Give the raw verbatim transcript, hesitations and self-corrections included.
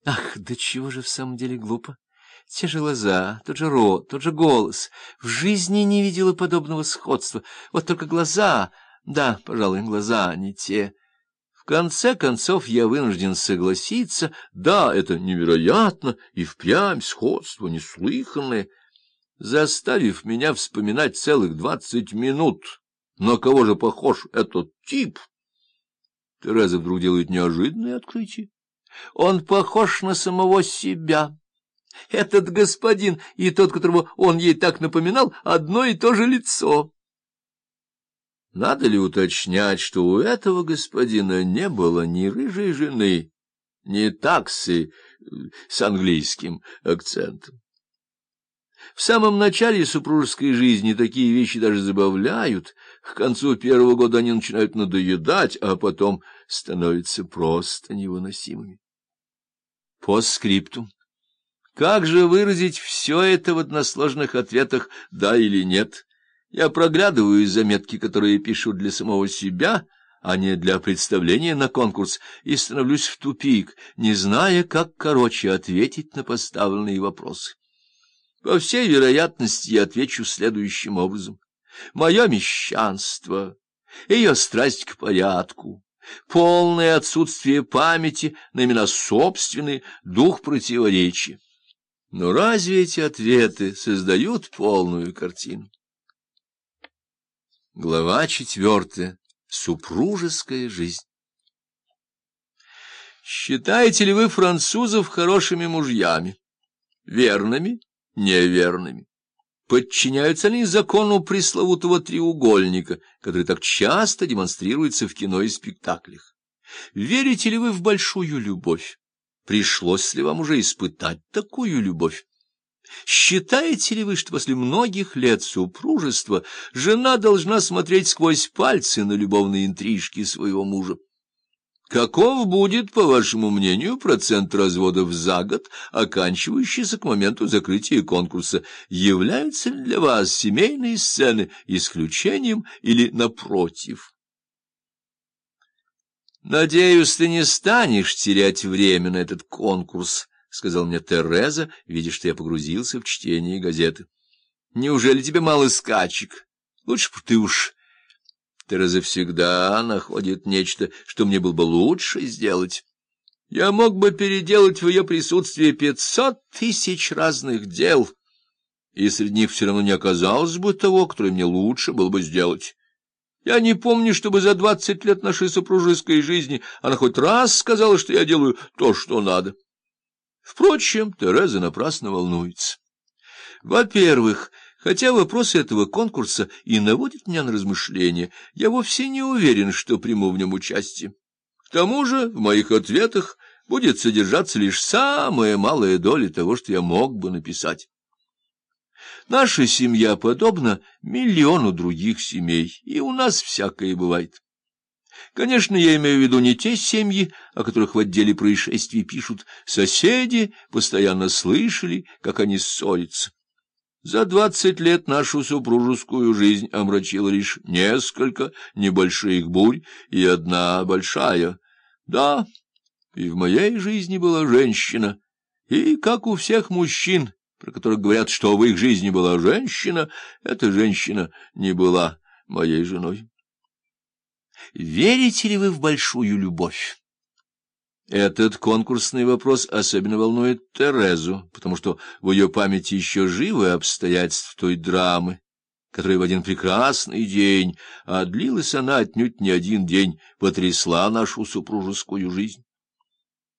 Ах, да чего же в самом деле глупо? Те же глаза, тот же рот, тот же голос. В жизни не видела подобного сходства. Вот только глаза, да, пожалуй, глаза не те. В конце концов я вынужден согласиться. Да, это невероятно, и впрямь сходство неслыханное, заставив меня вспоминать целых двадцать минут. На кого же похож этот тип? Тереза вдруг делает неожиданное открытие. Он похож на самого себя. Этот господин и тот, которого он ей так напоминал, одно и то же лицо. Надо ли уточнять, что у этого господина не было ни рыжей жены, ни таксы с английским акцентом? В самом начале супружеской жизни такие вещи даже забавляют. К концу первого года они начинают надоедать, а потом становятся просто невыносимыми. Постскриптум. Как же выразить все это в односложных ответах «да» или «нет»? Я проглядываю заметки, которые пишу для самого себя, а не для представления на конкурс, и становлюсь в тупик, не зная, как короче ответить на поставленные вопросы. По всей вероятности, я отвечу следующим образом. Мое мещанство, ее страсть к порядку, полное отсутствие памяти на имена собственные, дух противоречия. Но разве эти ответы создают полную картину? Глава четвертая. Супружеская жизнь. Считаете ли вы французов хорошими мужьями? Верными? Неверными? Подчиняются ли закону пресловутого треугольника, который так часто демонстрируется в кино и спектаклях? Верите ли вы в большую любовь? Пришлось ли вам уже испытать такую любовь? Считаете ли вы, что после многих лет супружества жена должна смотреть сквозь пальцы на любовные интрижки своего мужа? Каков будет, по вашему мнению, процент разводов за год, оканчивающийся к моменту закрытия конкурса? Являются ли для вас семейные сцены исключением или напротив? «Надеюсь, ты не станешь терять время на этот конкурс», — сказал мне Тереза, видя, что я погрузился в чтение газеты. «Неужели тебе мало скачек? Лучше бы ты уж...» Тереза всегда находит нечто, что мне было бы лучше сделать. Я мог бы переделать в ее присутствии пятьсот тысяч разных дел, и среди них все равно не оказалось бы того, которое мне лучше было бы сделать. Я не помню, чтобы за двадцать лет нашей супружеской жизни она хоть раз сказала, что я делаю то, что надо. Впрочем, Тереза напрасно волнуется. Во-первых, хотя вопросы этого конкурса и наводят меня на размышления, я вовсе не уверен, что приму в нем участие. К тому же в моих ответах будет содержаться лишь самая малая доля того, что я мог бы написать. Наша семья подобна миллиону других семей, и у нас всякое бывает. Конечно, я имею в виду не те семьи, о которых в отделе происшествий пишут. Соседи постоянно слышали, как они ссорятся. За двадцать лет нашу супружескую жизнь омрачило лишь несколько небольших бурь и одна большая. Да, и в моей жизни была женщина, и, как у всех мужчин, про которых говорят, что в их жизни была женщина, эта женщина не была моей женой. Верите ли вы в большую любовь? Этот конкурсный вопрос особенно волнует Терезу, потому что в ее памяти еще живы обстоятельства той драмы, которая в один прекрасный день, а длилась она отнюдь не один день, потрясла нашу супружескую жизнь.